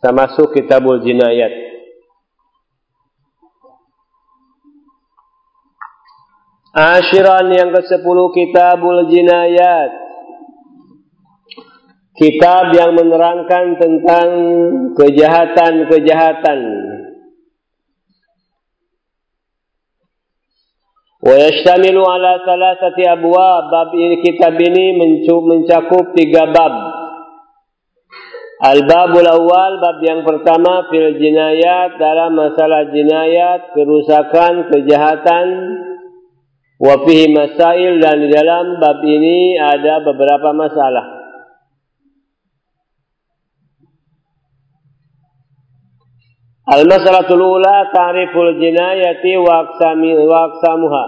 termasuk kitabul jinayat. Ashiran yang ke-10 kitabul jinayat. Kitab yang menerangkan tentang kejahatan-kejahatan. Wa yashtamilu ala thalathati abwab. Bab ini, kitab ini mencakup 3 bab. Al-babul awal, bab yang pertama, fil jinayat, dalam masalah jinayat, kerusakan, kejahatan. Wa fihi masail, dan di dalam bab ini ada beberapa masalah. Al-masalatul ula, ta'riful jinayati wa aqsamuha.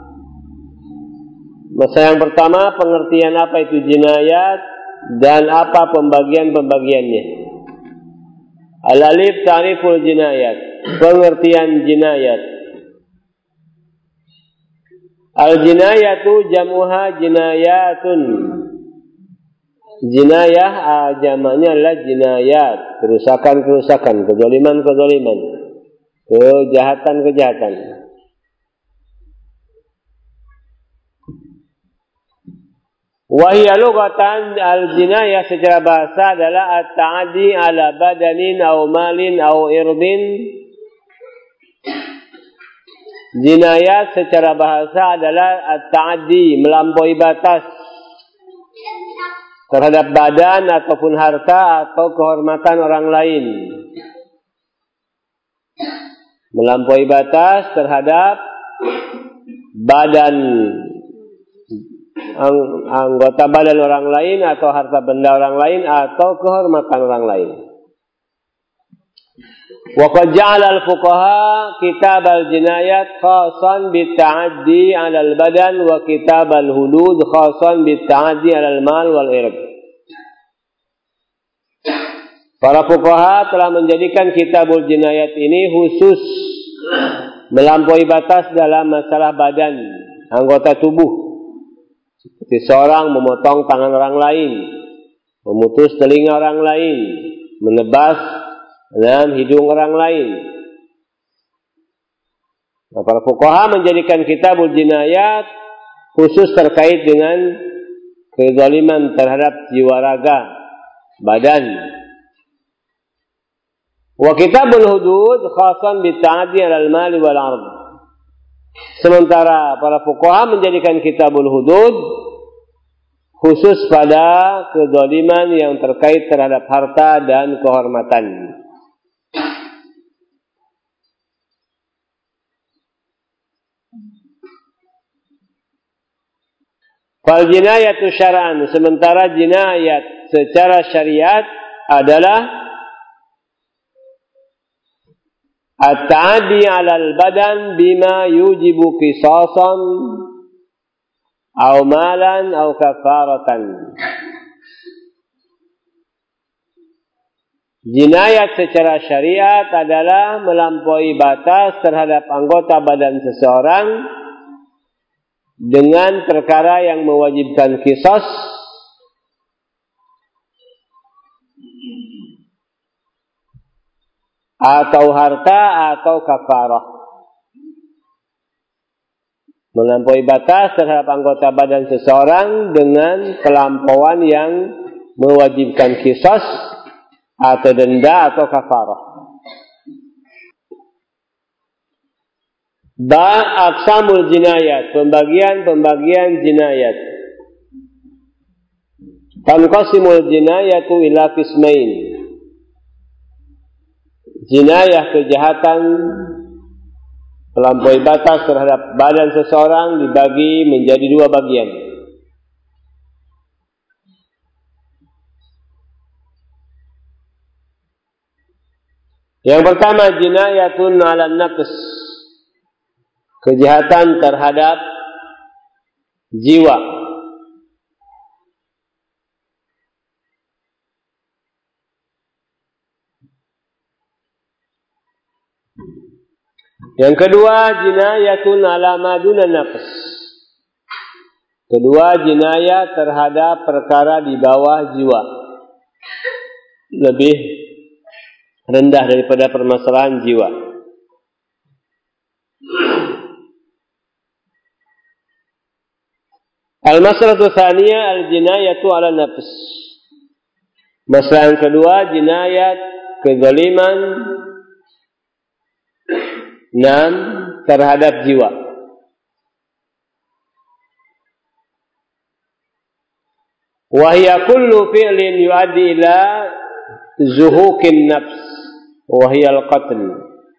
Masalah yang pertama, pengertian apa itu jinayat dan apa pembagian-pembagiannya. Al-alif, ta'riful jinayat, pengertian jinayat. Al-jinayatu jamuha jinayatun. Jinayah jamaknya adalah jinayat, kerusakan-kerusakan, kezaliman-kezaliman, kejahatan-kejahatan. Wahia lughatan, al-jinayah secara bahasa adalah at-ta'adi ala badanin aw malin aw irdin. Jinayat secara bahasa adalah at-ta'adi, melampaui batas terhadap badan ataupun harta atau kehormatan orang lain. Melampaui batas terhadap badan, anggota badan orang lain atau harta benda orang lain atau kehormatan orang lain. Wa qad ja'ala al-fuqaha kitab al-jinayat khasan bit-ta'addi 'ala al-badan wa kitab al-hudud khasan bit-ta'addi 'ala al-mal wal ird. Para fuqaha telah menjadikan kitabul jinayat ini khusus melampaui batas dalam masalah badan, anggota tubuh. Seperti seorang memotong tangan orang lain, memutus telinga orang lain, menebas dalam hidung orang lain. Nah, para fuqaha menjadikan kitabul jinayat khusus terkait dengan kezaliman terhadap jiwa raga, badan. Wa kitabul hudud khasan bita'addi 'alal mali wal 'ard. Sementara para fuqaha menjadikan kitabul hudud khusus pada kezaliman yang terkait terhadap harta dan kehormatan. Fal jinayatu syar'an, sementara jinayat secara syariat adalah at-ta'addi 'alal badan bima yujibu qisasan aw malan aw kafaratan. Jinayat secara syariat adalah melampaui batas terhadap anggota badan seseorang dengan perkara yang mewajibkan qisas atau harta atau kafarah. Melampaui batas terhadap anggota badan seseorang dengan kelampauan yang mewajibkan qisas atau denda atau kafarah. Aqsamul jinayat, pembagian jinayat. Tanqasimul jinayatu ila qismain. Jinayah kejahatan melampaui batas terhadap badan seseorang dibagi menjadi 2 bagian. Yang pertama jinayatun 'alan nafs, kejahatan terhadap jiwa. Yang kedua jinayatun 'ala ma dunan nafs, kedua jinayat terhadap perkara di bawah jiwa, lebih rendah daripada permasalahan jiwa. Al-mas'alatu tsaniyah al-jinayatu 'ala nafs. Masalah yang kedua, jinayat kezaliman terhadap jiwa. Wa hiya kullu fi'lin yu'addi ila zuhuqin nafs wa hiya al-qatl.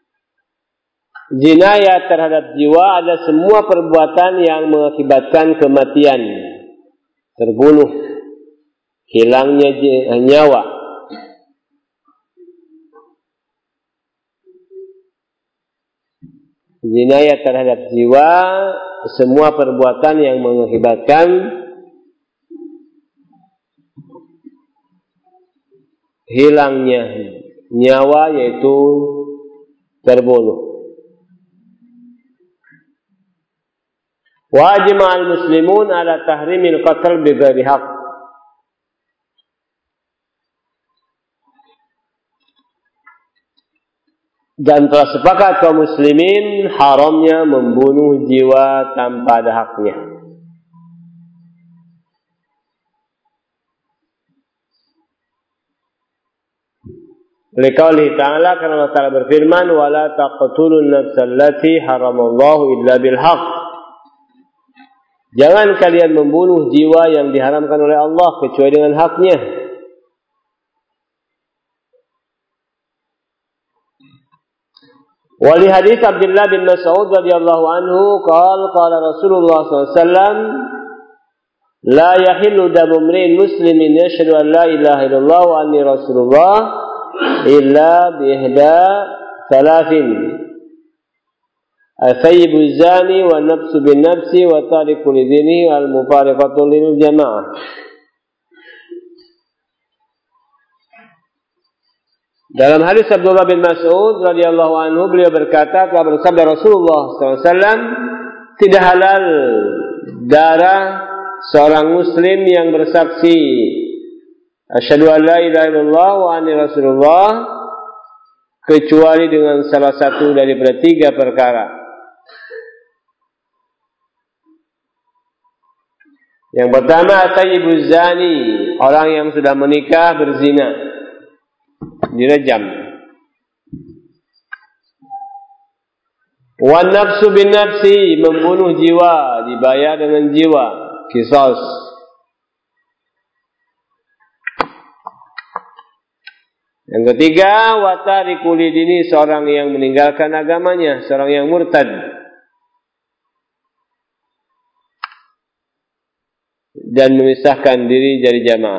Jinayat terhadap jiwa ada semua perbuatan yang mengakibatkan kematian, terbunuh, hilangnya nyawa. Jinayat terhadap jiwa, semua perbuatan yang mengakibatkan hilangnya nyawa, yaitu terbunuh. Wajib al-muslimun ala tahrimil qatl bighairi haq. Dan telah sepakat kaum muslimin haramnya membunuh jiwa tanpa ada haknya. Liqaulihi ta'ala, karena Allah Ta'ala berfirman, wala taqtulun nafsal lati haramallahu illa bil haq. Jangan kalian membunuh jiwa yang diharamkan oleh Allah kecuali dengan haknya. Wali hadis Abdullah bin Mas'ud radhiyallahu anhu qala Rasulullah SAW, la yahillu damu imri'in muslimin yashhadu an la ilaha illallah wa anni rasulullah illa bi ihda thalathin. Al-thayyibu zani wa nafsu bin nafsi wa tariku lidinihi al-mufariqatu lil jamaah. Dalam hadis Abdullah bin Mas'ud radhiyallahu anhu, beliau berkata, telah bersabda Rasulullah SAW, tidak halal darah seorang muslim yang bersaksi asyhadu an la ilaha illallah wa anni rasulullah kecuali dengan salah satu daripada tiga perkara. Yang pertama, tayyibuz zani, orang yang sudah menikah berzina, dirajam. Wan nafsu bin nafsi, membunuh jiwa, dibayar dengan jiwa, qisas. Yang ketiga, wa tariku lidini, seorang yang meninggalkan agamanya, seorang yang murtad dan memisahkan diri dari jamaah.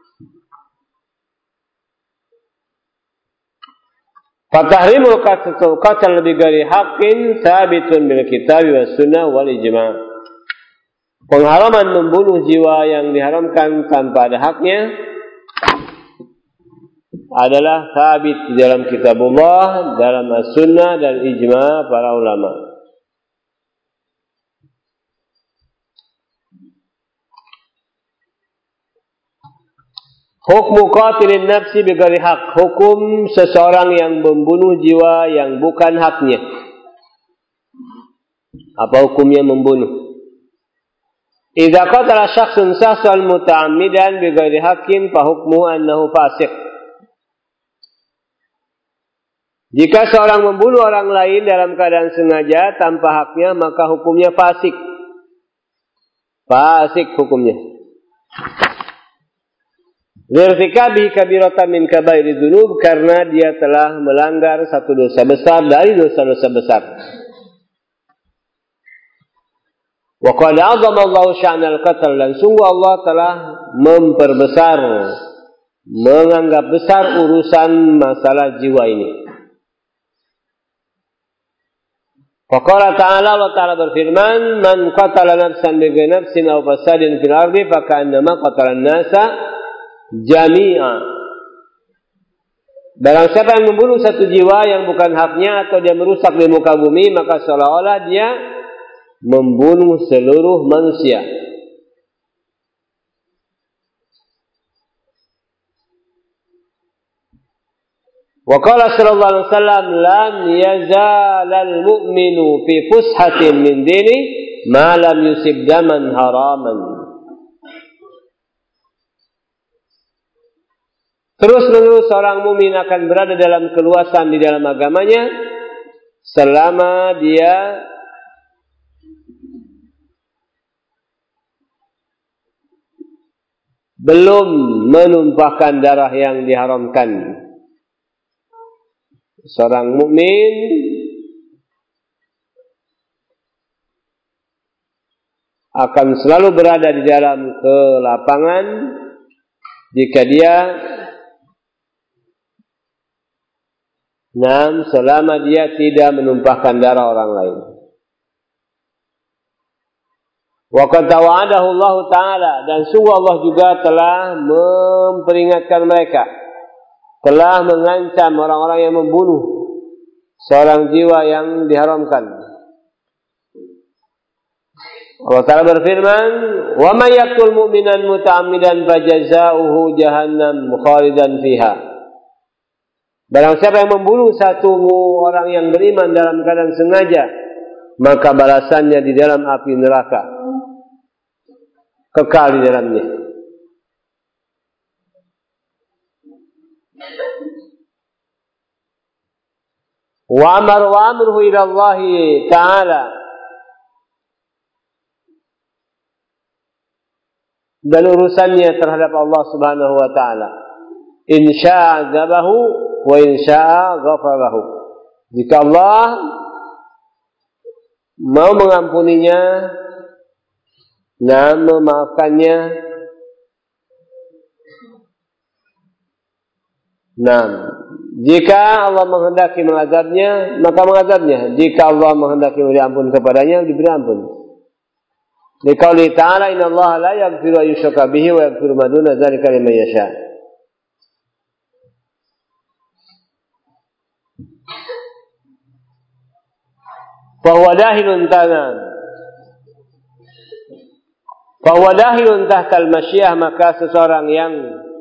Fatahrimul qatl bighairi haqqin thabitun bil kitab was sunnah wal ijma'. Pengharaman membunuh jiwa yang diharamkan tanpa ada haknya adalah thabit di dalam kitabullah, dalam as-sunnah dan ijma' para ulama. Hukmu qatilin nafsi bighairi haq, hukum seseorang yang membunuh jiwa yang bukan haknya. Apa hukumnya membunuh? Idza qatala syakhsun shakhsan muta'ammidan bighairi haqqin fa hukmuhu annahu fasiq. Jika seorang membunuh orang lain dalam keadaan sengaja tanpa haknya, maka hukumnya fasik. Fasik hukumnya. Lirtikabi kabiratan min kabairi dzunub, karena dia telah melanggar satu dosa besar dari dosa-dosa besar. Wa qad 'azama Allahu sya'nal qatl, dan sungguh Allah telah memperbesar, menganggap besar urusan masalah jiwa ini. Faqala ta'ala, Allah Ta'ala berfirman, man qatala nafsan bighairi nafsin aw fasadin fil ardi faka'annama qatala an-nasa jami'a. Barang siapa yang membunuh satu jiwa yang bukan haknya atau dia merusak di muka bumi, maka seolah-olah dia membunuh seluruh manusia. Wa qala sallallahu alaihi wasallam lan yazalal mu'minu fi fushatin min dini ma lam yusib daman haraman. Terus-menerus seorang mukmin akan berada dalam keluasan di dalam agamanya selama dia belum menumpahkan darah yang diharamkan. Seorang mukmin akan selalu berada di dalam kelapangan jika dia selama dia tidak menumpahkan darah orang lain. Wa qad tawa'adahu Allah Ta'ala, dan sungguh Allah juga telah memperingatkan mereka, telah mengancam orang-orang yang membunuh seorang jiwa yang diharamkan. Allah Ta'ala berfirman, wa may yaqtul mu'minan muta'ammidan fajazaohu jahannam khalidan fiha. Barang siapa yang membunuh satu orang yang beriman dalam keadaan sengaja, maka balasannya di dalam api neraka, kekal di dalamnya. Wa amruhu ila Allah Ta'ala, dan urusannya terhadap Allah Subhanahu wa Ta'ala. In syaa azabahu wa in syaa ghafarahu. Jika Allah mau mengampuninya, memaafkannya, jika Allah menghendaki mengazabnya, maka mengazabnya. Jika Allah menghendaki memberi ampun kepadanya, diberi ampun. Liqauli ta'ala innallaha la yaghfiru an yushraka bihi wa yaghfiru ma duna dzalika liman yasha. Fahuwa dahilun tahtal masyiah, maka seseorang yang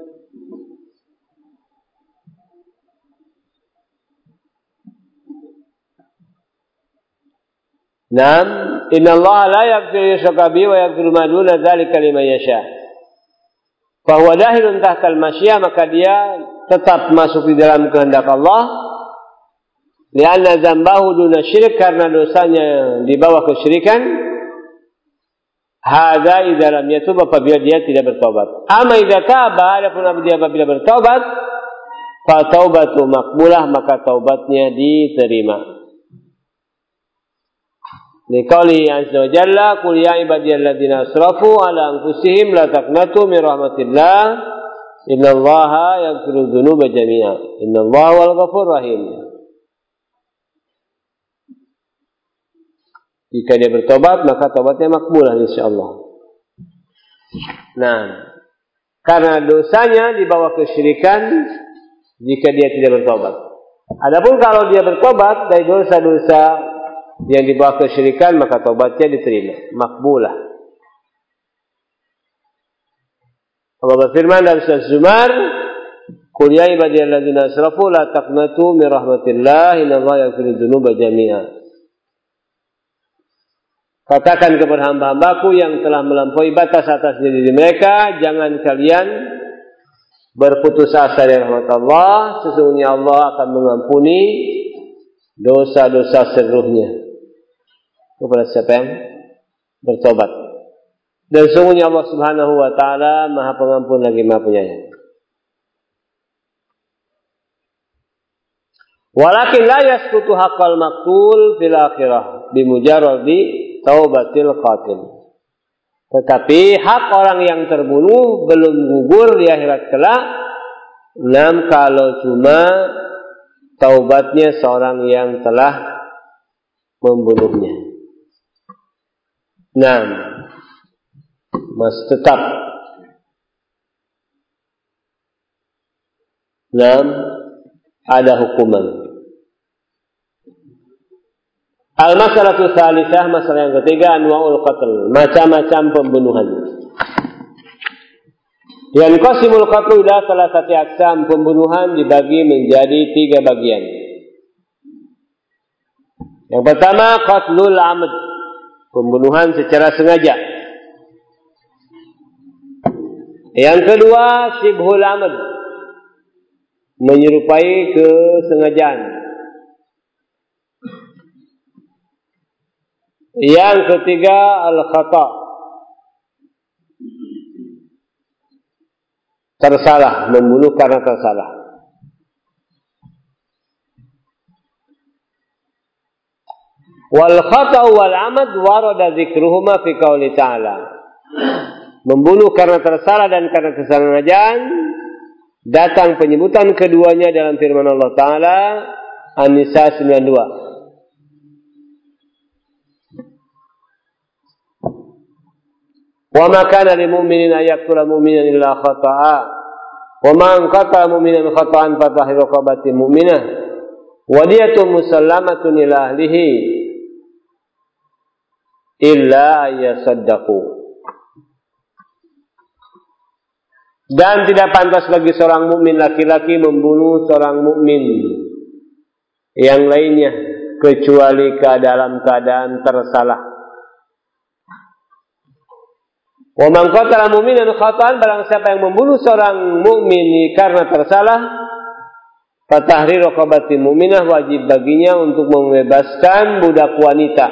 innallaha la yaghfiru yushraka bihi wa yaghfiru ma duna dzalika liman yasha. Fahuwa dahilun tahtal masyiah, maka dia tetap masuk di dalam kehendak Allah. Lianna dzambahu duna syirik, karena dosanya di bawah kesyirikan. Hadza idza lam yatub, apabila dia tidak bertobat. Amma idza taba, adapun dia apabila bertobat, fa taubatu maqbulah, maka taubatnya diterima. Liqauli azza wa jalla, qul ya ibadiyalladzina asrafu ala anfusihim la taqnatu min rahmatillah innallaha yaghfiru dzunuba jami'a innallaha wal ghafurur rahim. Jika dia bertobat, maka tobatnya makbulah insyaallah. Karena dosanya di bawah kesyirikan jika dia tidak bertobat. Adapun kalau dia bertobat dari dosa-dosa yang di bawah kesyirikan, maka tobatnya diterima, makbulah. Allah berfirman dalam surah Zumar, qul ya ibadiyalladzina asrafu la taqnatu min rahmatillah innallaha yaghfiru dzunuba jami'a. Katakan kepada hamba-hambaku yang telah melampaui batas atas diri mereka, jangan kalian berputus asa dari rahmat Allah. Sesungguhnya Allah akan mengampuni dosa-dosa seluruhnya kepada siapa yang bertobat. Dan sesungguhnya Allah Subhanahu wa Ta'ala Maha Pengampun lagi Maha Penyayang. Walakin la yasqutu haqqal maqtul fil akhirah bimujarradi taubatil qatil. Tetapi hak orang yang terbunuh belum gugur di akhirat kelak, kalau cuma taubatnya seorang yang telah membunuhnya. Masih tetap ada hukuman. Al-masalatu tsalisah, masalah yang ketiga, anwa'ul qatl, macam-macam pembunuhan. Yanqasimul qatlu ila salasati aqsam, pembunuhan dibagi menjadi 3 bagian. Yang pertama qatlul amd, pembunuhan secara sengaja. Yang kedua syibhul amd, menyerupai kesengajaan. Yang ketiga al-khata, tersalah, membunuh karena tersalah. Wal khata' wal amad warada dzikruhuma fi qouli ta'ala. Membunuh karena tersalah dan karena kesengajaan datang penyebutan keduanya dalam firman Allah Ta'ala An-Nisa 92. Wa ma kana lil mu'minin ay yaqtula mu'minan illa khata'a wa man qatala mu'minan khata'an fa tahriru raqabatin mu'minah wa diyatun musallamatun ila ahlihi illa ayasaddaqu. Dan tidak pantas bagi seorang mukmin laki-laki membunuh seorang mukmin yang lainnya kecuali dalam keadaan tersalah. Wa man qatala mu'minan khata'an, barang siapa yang membunuh seorang mukmin karena tersalah, fa tahriru raqabatin mu'minah, wajib baginya untuk membebaskan budak wanita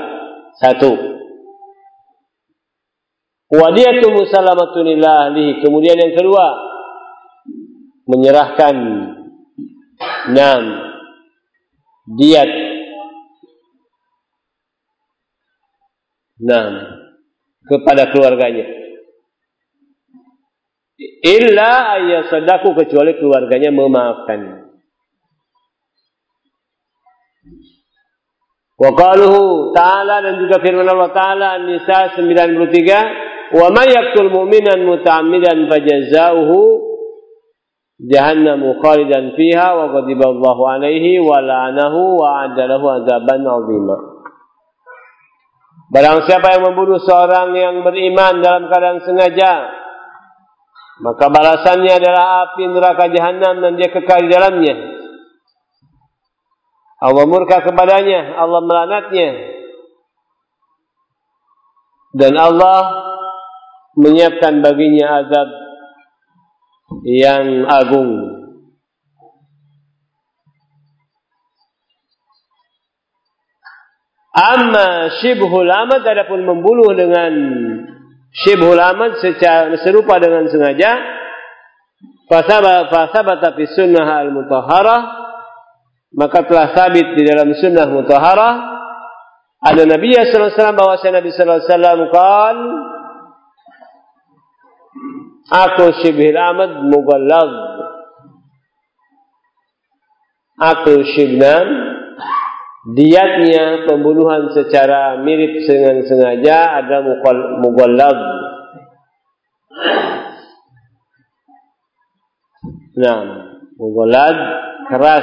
1. Wa diyatu musallamatun ila ahlihi, kemudian yang kedua menyerahkan 6 diat 6 kepada keluarganya. Illa ayasaddaku, kecuali keluarganya memaafkan. Wa qaluhu ta'ala, dan juga firman Allah Ta'ala An-Nisa 93, wa may yaqtul mu'minan muta'ammidan fajazauhu jahannamu khalidan fiha wa ghadiba Allahu alaihi wa la'anahu wa 'adda lahu 'adzaban 'azima. Barang siapa yang membunuh seorang yang beriman dalam keadaan sengaja, maka balasannya adalah api neraka jahanam dan dia kekal di dalamnya. Allah murka kepadanya, Allah melaknatnya, dan Allah menyiapkan baginya azab yang agung. Amma syibhul amad, adapun membunuh dengan syibhul amad secara serupa dengan sengaja, fasabata fi sunnah al-mutahharah, maka telah sabit di dalam sunnah mutahharah ada Nabi sallallahu alaihi wasallam, bahwa Nabi sallallahu alaihi wasallam qaal aku syibhul amad mughallaz, aku syibnan, diatnya pembunuhan secara mirip dengan sengaja ada mughallaz. Mughallaz keras.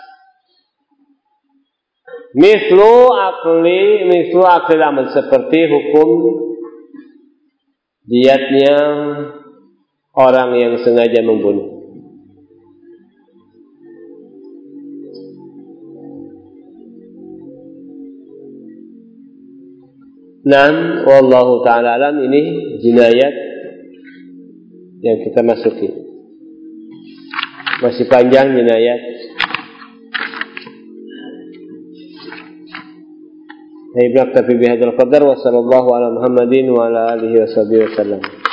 Mislu akli amal, seperti hukum diatnya orang yang sengaja membunuh. Wallahu ta'ala alam. Ini jinayat yang kita masuki. Masih panjang jinayat. Ibnu Naktafi bihadzal qadar wa sallallahu ala Muhammadin wa ala alihi wa sahbihi wasallam.